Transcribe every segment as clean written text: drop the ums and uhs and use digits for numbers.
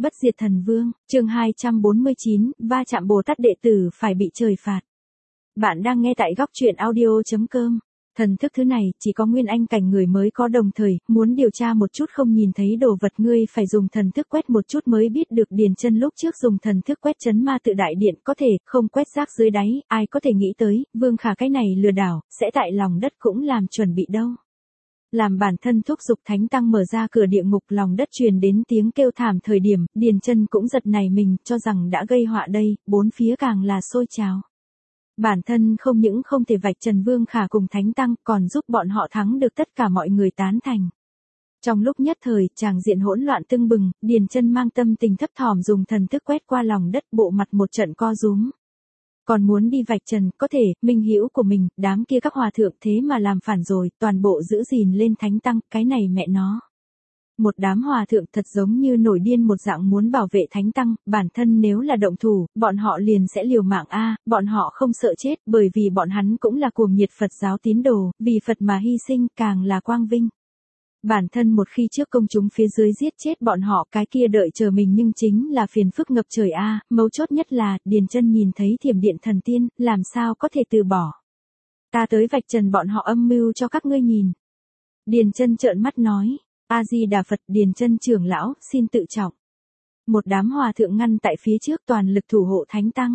Bất diệt thần vương, chương 249, va chạm Bồ Tát đệ tử phải bị trời phạt. Bạn đang nghe tại góc truyện audio.com. Thần thức thứ này chỉ có nguyên anh cảnh người mới có, đồng thời muốn điều tra một chút không nhìn thấy đồ vật ngươi phải dùng thần thức quét một chút mới biết được. Điền Chân lúc trước dùng thần thức quét chấn ma tự đại điện có thể, không quét rác dưới đáy, ai có thể nghĩ tới, Vương Khả cái này lừa đảo, sẽ tại lòng đất cũng làm chuẩn bị đâu. Làm bản thân thúc giục thánh tăng mở ra cửa địa ngục, lòng đất truyền đến tiếng kêu thảm thời điểm, Điền Chân cũng giật nảy mình, cho rằng đã gây họa đây, bốn phía càng là sôi trào. Bản thân không những không thể vạch trần Vương Khả cùng thánh tăng, còn giúp bọn họ thắng được tất cả mọi người tán thành. Trong lúc nhất thời, tràng diện hỗn loạn tưng bừng, Điền Chân mang tâm tình thấp thỏm dùng thần thức quét qua lòng đất, bộ mặt một trận co rúm. Còn muốn đi vạch trần, có thể, minh hữu của mình, đám kia các hòa thượng thế mà làm phản rồi, toàn bộ giữ gìn lên thánh tăng, cái này mẹ nó. Một đám hòa thượng thật giống như nổi điên một dạng muốn bảo vệ thánh tăng, bản thân nếu là động thủ, bọn họ liền sẽ liều mạng bọn họ không sợ chết, bởi vì bọn hắn cũng là cuồng nhiệt Phật giáo tín đồ, vì Phật mà hy sinh càng là quang vinh. Bản thân một khi trước công chúng phía dưới giết chết bọn họ, cái kia đợi chờ mình nhưng chính là phiền phức ngập trời mấu chốt nhất là, Điền Chân nhìn thấy thiểm điện thần tiên, làm sao có thể từ bỏ. Ta tới vạch trần bọn họ âm mưu cho các ngươi nhìn. Điền Chân trợn mắt nói, A Di Đà Phật. Điền Chân trưởng lão, xin tự trọng. Một đám hòa thượng ngăn tại phía trước toàn lực thủ hộ thánh tăng.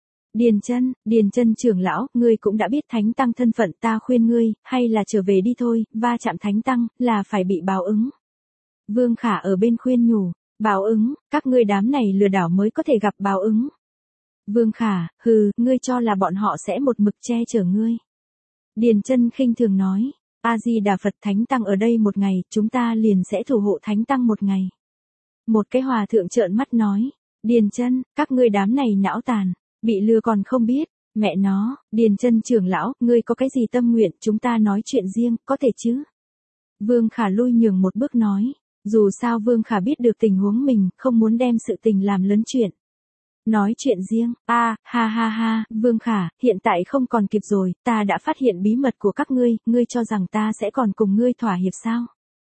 Điền Chân trưởng lão, ngươi cũng đã biết thánh tăng thân phận, ta khuyên ngươi, hay là trở về đi thôi, va chạm thánh tăng, là phải bị báo ứng. Vương Khả ở bên khuyên nhủ, báo ứng, các ngươi đám này lừa đảo mới có thể gặp báo ứng. Vương Khả, hừ, ngươi cho là bọn họ sẽ một mực che chở ngươi. Điền Chân khinh thường nói, A Di Đà Phật, thánh tăng ở đây một ngày, chúng ta liền sẽ thủ hộ thánh tăng một ngày. Một cái hòa thượng trợn mắt nói, Điền Chân, các ngươi đám này não tàn. Bị lừa còn không biết, mẹ nó. Điền Chân trưởng lão, ngươi có cái gì tâm nguyện, chúng ta nói chuyện riêng, có thể chứ? Vương Khả lui nhường một bước nói, dù sao Vương Khả biết được tình huống mình, không muốn đem sự tình làm lớn chuyện. Nói chuyện riêng, ha ha, Vương Khả, hiện tại không còn kịp rồi, ta đã phát hiện bí mật của các ngươi cho rằng ta sẽ còn cùng ngươi thỏa hiệp sao?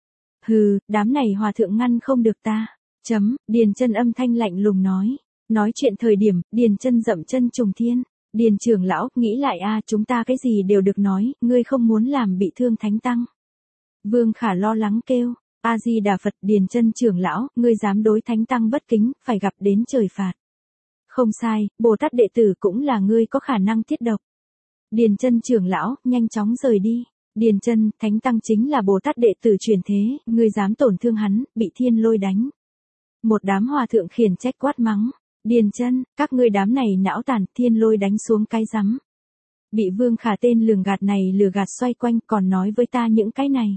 Hừ, đám này hòa thượng ngăn không được ta. Điền Chân âm thanh lạnh lùng nói. Nói chuyện thời điểm, Điền Chân dậm chân trùng thiên. Điền trưởng lão, nghĩ lại chúng ta cái gì đều được nói, ngươi không muốn làm bị thương thánh tăng. Vương Khả lo lắng kêu, A Di Đà Phật. Điền Chân trưởng lão, ngươi dám đối thánh tăng bất kính, phải gặp đến trời phạt. Không sai, Bồ Tát đệ tử cũng là ngươi có khả năng tiết độc. Điền Chân trưởng lão, nhanh chóng rời đi. Điền Chân, thánh tăng chính là Bồ Tát đệ tử truyền thế, ngươi dám tổn thương hắn, bị thiên lôi đánh. Một đám hòa thượng khiển trách quát mắng. Điền Chân, các ngươi đám này não tàn, thiên lôi đánh xuống cái rắm. Bị Vương Khả tên lường gạt này lừa gạt xoay quanh, còn nói với ta những cái này.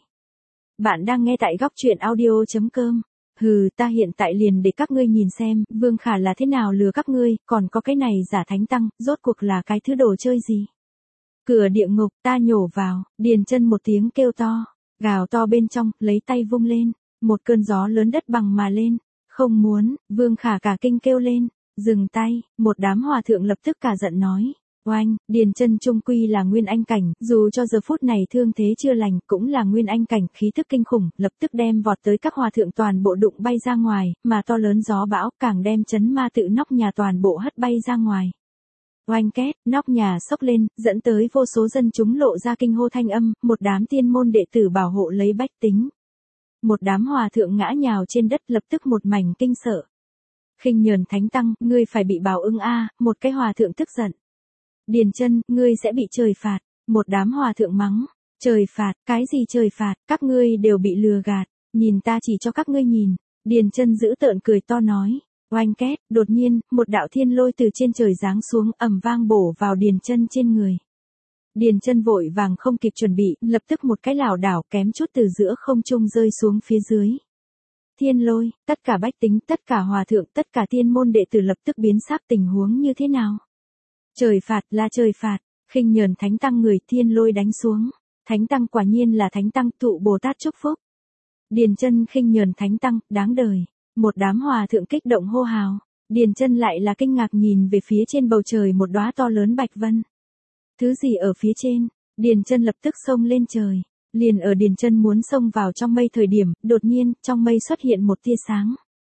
Bạn đang nghe tại góc truyện audio.com. Hừ, ta hiện tại liền để các ngươi nhìn xem, Vương Khả là thế nào lừa các ngươi, còn có cái này giả thánh tăng, rốt cuộc là cái thứ đồ chơi gì. Cửa địa ngục, ta nhổ vào. Điền Chân một tiếng kêu to, gào to bên trong, lấy tay vung lên, một cơn gió lớn đất bằng mà lên. Không muốn. Vương Khả cả kinh kêu lên, dừng tay. Một đám hòa thượng lập tức cả giận nói, oanh. Điền Chân trung quy là nguyên anh cảnh, dù cho giờ phút này thương thế chưa lành, cũng là nguyên anh cảnh, khí thức kinh khủng, lập tức đem vọt tới các hòa thượng toàn bộ đụng bay ra ngoài, mà to lớn gió bão càng đem chấn ma tự nóc nhà toàn bộ hất bay ra ngoài. Oanh két, nóc nhà sốc lên, dẫn tới vô số dân chúng lộ ra kinh hô thanh âm, một đám tiên môn đệ tử bảo hộ lấy bách tính. Một đám hòa thượng ngã nhào trên đất, lập tức một mảnh kinh sợ. Khinh nhờn thánh tăng, ngươi phải bị báo ứng một cái hòa thượng tức giận. Điền Chân, ngươi sẽ bị trời phạt. Một đám hòa thượng mắng, trời phạt, cái gì trời phạt, các ngươi đều bị lừa gạt, nhìn ta chỉ cho các ngươi nhìn. Điền Chân dữ tợn cười to nói, oanh két, đột nhiên, một đạo thiên lôi từ trên trời giáng xuống, ầm vang bổ vào Điền Chân trên người. Điền Chân vội vàng không kịp chuẩn bị, lập tức một cái lảo đảo kém chút từ giữa không trung rơi xuống phía dưới. Thiên lôi, tất cả bách tính, tất cả hòa thượng, tất cả tiên môn đệ tử lập tức biến sắc, tình huống như thế nào? Trời phạt, là trời phạt. Khinh nhờn thánh tăng người, thiên lôi đánh xuống. Thánh tăng quả nhiên là thánh tăng, thụ Bồ Tát chúc phúc. Điền Chân khinh nhờn thánh tăng, đáng đời. Một đám hòa thượng kích động hô hào. Điền Chân lại là kinh ngạc nhìn về phía trên bầu trời một đóa to lớn bạch vân. Thứ gì ở phía trên? Điền Chân lập tức xông lên trời. Liền ở Điền Chân muốn xông vào trong mây thời điểm, đột nhiên, trong mây xuất hiện một tia sáng.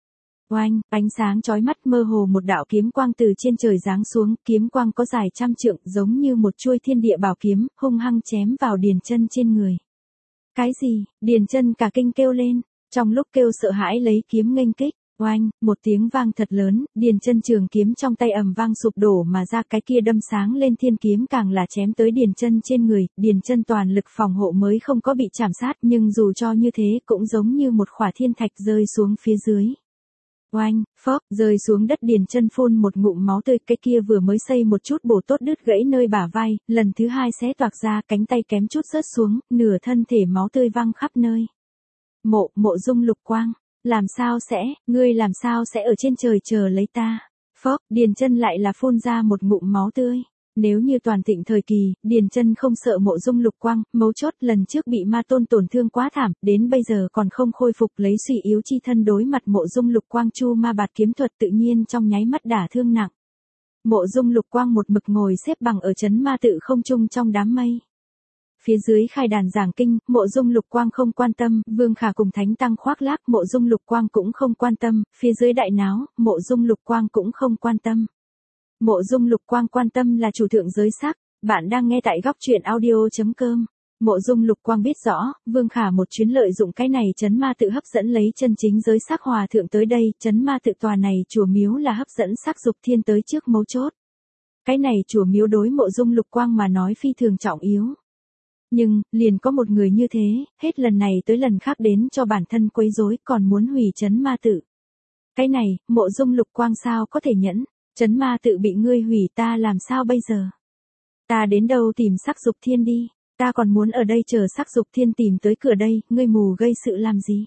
Oanh, ánh sáng chói mắt mơ hồ một đạo kiếm quang từ trên trời giáng xuống, kiếm quang có dài 100 trượng, giống như một chuôi thiên địa bảo kiếm, hung hăng chém vào Điền Chân trên người. Cái gì? Điền Chân cả kinh kêu lên, trong lúc kêu sợ hãi lấy kiếm nghênh kích. Oanh, một tiếng vang thật lớn, Điền Chân trường kiếm trong tay ầm vang sụp đổ mà ra, cái kia đâm sáng lên thiên kiếm càng là chém tới Điền Chân trên người, Điền Chân toàn lực phòng hộ mới không có bị chạm sát, nhưng dù cho như thế cũng giống như một khỏa thiên thạch rơi xuống phía dưới. Oanh, phốc, rơi xuống đất, Điền Chân phun một ngụm máu tươi, cái kia vừa mới xây một chút bổ tốt đứt gãy nơi bả vai, lần thứ hai xé toạc ra, cánh tay kém chút rớt xuống, nửa thân thể máu tươi văng khắp nơi. Mộ Dung Lục Quang, làm sao sẽ, ngươi làm sao sẽ ở trên trời chờ lấy ta? Phốc, Điền Chân lại là phun ra một ngụm máu tươi. Nếu như toàn thịnh thời kỳ, Điền Chân không sợ Mộ Dung Lục Quang, mấu chốt lần trước bị ma tôn tổn thương quá thảm, đến bây giờ còn không khôi phục, lấy suy yếu chi thân đối mặt Mộ Dung Lục Quang chu ma bạt kiếm thuật tự nhiên trong nháy mắt đả thương nặng. Mộ Dung Lục Quang một mực ngồi xếp bằng ở trấn ma tự không trung trong đám mây. Phía dưới khai đàn giảng kinh, Mộ Dung Lục Quang không quan tâm, Vương Khả cùng Thánh Tăng khoác lác, Mộ Dung Lục Quang cũng không quan tâm, phía dưới đại náo, Mộ Dung Lục Quang cũng không quan tâm. Mộ Dung Lục Quang quan tâm là chủ thượng giới sắc, bạn đang nghe tại góc truyện audio.com. Mộ Dung Lục Quang biết rõ, Vương Khả một chuyến lợi dụng cái này trấn ma tự hấp dẫn lấy chân chính giới sắc hòa thượng tới đây, trấn ma tự tòa này chùa miếu là hấp dẫn sắc dục thiên tới trước mấu chốt. Cái này chùa miếu đối Mộ Dung Lục Quang mà nói phi thường trọng yếu. Nhưng, liền có một người như thế, hết lần này tới lần khác đến cho bản thân quấy rối, còn muốn hủy trấn ma tự. Cái này, Mộ Dung Lục Quang sao có thể nhẫn, trấn ma tự bị ngươi hủy ta làm sao bây giờ? Ta đến đâu tìm sắc dục thiên đi, ta còn muốn ở đây chờ sắc dục thiên tìm tới cửa đây, ngươi mù gây sự làm gì?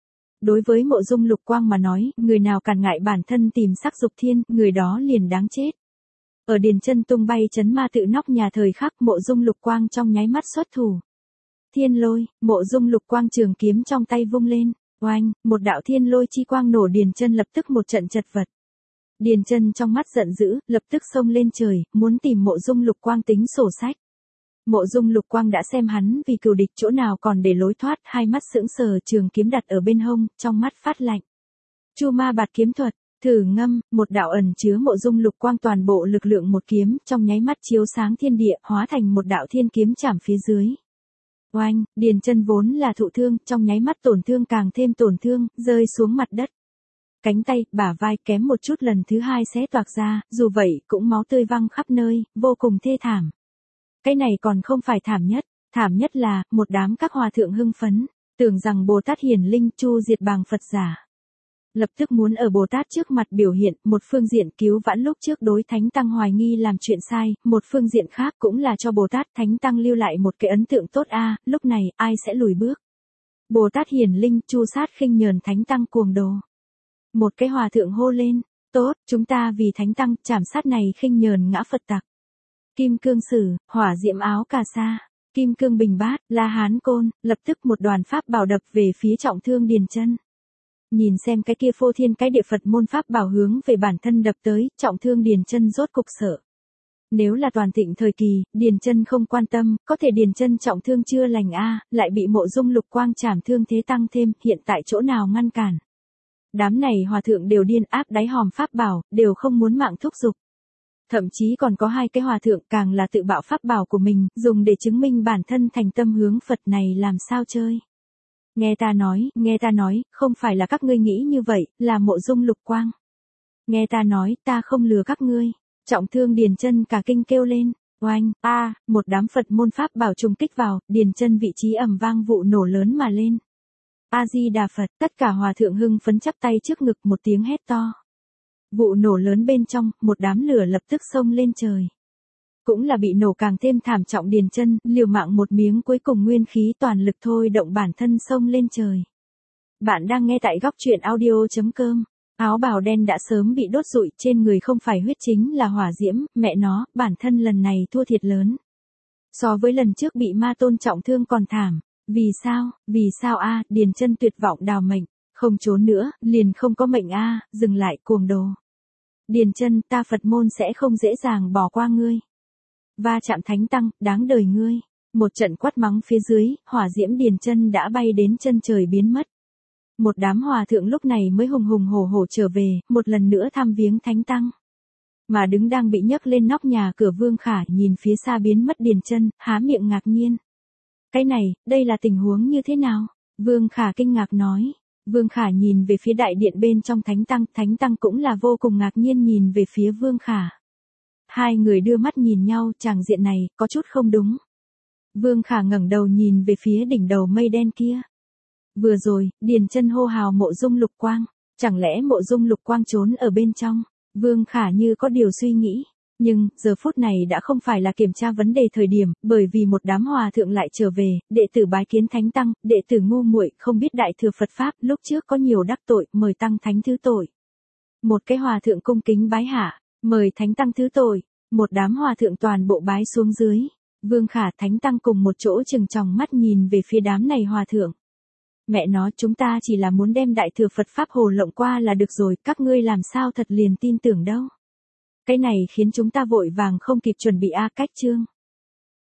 Đối với Mộ Dung Lục Quang mà nói, người nào cản ngại bản thân tìm sắc dục thiên, người đó liền đáng chết. Ở Điền Chân tung bay trấn ma tự nóc nhà thời khắc, Mộ Dung Lục Quang trong nháy mắt xuất thủ. Thiên lôi, Mộ Dung Lục Quang trường kiếm trong tay vung lên, oanh, một đạo thiên lôi chi quang nổ, Điền Chân lập tức một trận chật vật. Điền Chân trong mắt giận dữ, lập tức xông lên trời, muốn tìm Mộ Dung Lục Quang tính sổ sách. Mộ Dung Lục Quang đã xem hắn vì cừu địch chỗ nào còn để lối thoát, hai mắt sững sờ, trường kiếm đặt ở bên hông, trong mắt phát lạnh. Chu ma bạt kiếm thuật, thử ngâm, một đạo ẩn chứa Mộ Dung Lục Quang toàn bộ lực lượng một kiếm, trong nháy mắt chiếu sáng thiên địa, hóa thành một đạo thiên kiếm chạm phía dưới. Oanh, Điền Chân vốn là thụ thương, trong nháy mắt tổn thương càng thêm tổn thương, rơi xuống mặt đất. Cánh tay, bả vai kém một chút lần thứ hai xé toạc ra, dù vậy cũng máu tươi văng khắp nơi, vô cùng thê thảm. Cái này còn không phải thảm nhất là, một đám các hòa thượng hưng phấn, tưởng rằng Bồ Tát hiển linh chu diệt bàng Phật giả. Lập tức muốn ở Bồ Tát trước mặt biểu hiện, một phương diện cứu vãn lúc trước đối Thánh Tăng hoài nghi làm chuyện sai, một phương diện khác cũng là cho Bồ Tát Thánh Tăng lưu lại một cái ấn tượng tốt lúc này ai sẽ lùi bước. Bồ Tát hiển linh chu sát khinh nhờn Thánh Tăng cuồng đồ. Một cái hòa thượng hô lên, tốt, chúng ta vì Thánh Tăng, chảm sát này khinh nhờn ngã Phật tặc. Kim cương sử, hỏa diệm áo cà sa, kim cương bình bát, la hán côn, lập tức một đoàn pháp bảo đập về phía trọng thương Điền Chân. Nhìn xem cái kia phô thiên cái địa Phật môn pháp bảo hướng về bản thân đập tới, trọng thương Điền Chân rốt cục sợ. Nếu là toàn thịnh thời kỳ, Điền Chân không quan tâm, có thể Điền Chân trọng thương chưa lành lại bị Mộ Dung Lục Quang chảm thương thế tăng thêm, hiện tại chỗ nào ngăn cản. Đám này hòa thượng đều điên áp đáy hòm pháp bảo, đều không muốn mạng thúc giục. Thậm chí còn có hai cái hòa thượng càng là tự bạo pháp bảo của mình, dùng để chứng minh bản thân thành tâm hướng Phật này làm sao chơi. Nghe ta nói, không phải là các ngươi nghĩ như vậy, là Mộ Dung Lục Quang. Nghe ta nói, ta không lừa các ngươi. Trọng thương Điền Chân cả kinh kêu lên, oanh, một đám Phật môn pháp bảo trùng kích vào, Điền Chân vị trí ầm vang vụ nổ lớn mà lên. A Di Đà Phật, tất cả hòa thượng hưng phấn chắp tay trước ngực một tiếng hét to. Vụ nổ lớn bên trong, một đám lửa lập tức xông lên trời. Cũng là bị nổ càng thêm thảm trọng, Điền Chân liều mạng một miếng cuối cùng nguyên khí toàn lực thôi động bản thân xông lên trời. Bạn đang nghe tại góc truyện audio.com. Áo bào đen đã sớm bị đốt rụi, trên người không phải huyết chính là hỏa diễm, mẹ nó, bản thân lần này thua thiệt lớn. So với lần trước bị ma tôn trọng thương còn thảm. Vì sao Điền Chân tuyệt vọng đào mệnh, không trốn nữa, liền không có mệnh dừng lại cuồng đồ. Điền Chân, ta Phật môn sẽ không dễ dàng bỏ qua ngươi. Va chạm Thánh Tăng, đáng đời ngươi. Một trận quát mắng phía dưới, hỏa diễm Điền Chân đã bay đến chân trời biến mất. Một đám hòa thượng lúc này mới hùng hùng hổ hổ trở về, một lần nữa thăm viếng thánh tăng. Mà đứng đang bị nhấc lên nóc nhà cửa Vương Khả nhìn phía xa biến mất Điền Chân, há miệng ngạc nhiên. Cái này, đây là tình huống như thế nào? Vương Khả kinh ngạc nói. Vương Khả nhìn về phía đại điện bên trong thánh tăng cũng là vô cùng ngạc nhiên nhìn về phía Vương Khả. Hai người đưa mắt nhìn nhau, tràng diện này, có chút không đúng. Vương Khả ngẩng đầu nhìn về phía đỉnh đầu mây đen kia. Vừa rồi, Điền Chân hô hào Mộ Dung Lục Quang, chẳng lẽ Mộ Dung Lục Quang trốn ở bên trong? Vương Khả như có điều suy nghĩ, nhưng giờ phút này đã không phải là kiểm tra vấn đề thời điểm, bởi vì một đám hòa thượng lại trở về, đệ tử bái kiến thánh tăng, đệ tử ngu muội không biết đại thừa Phật pháp, lúc trước có nhiều đắc tội, mời tăng thánh thứ tội. Một cái hòa thượng cung kính bái hạ, mời thánh tăng thứ tội, một đám hòa thượng toàn bộ bái xuống dưới. Vương Khả thánh tăng cùng một chỗ trừng tròng mắt nhìn về phía đám này hòa thượng. Mẹ nó, chúng ta chỉ là muốn đem đại thừa Phật pháp hồ lộng qua là được rồi, các ngươi làm sao thật liền tin tưởng đâu. Cái này khiến chúng ta vội vàng không kịp chuẩn bị cách chương.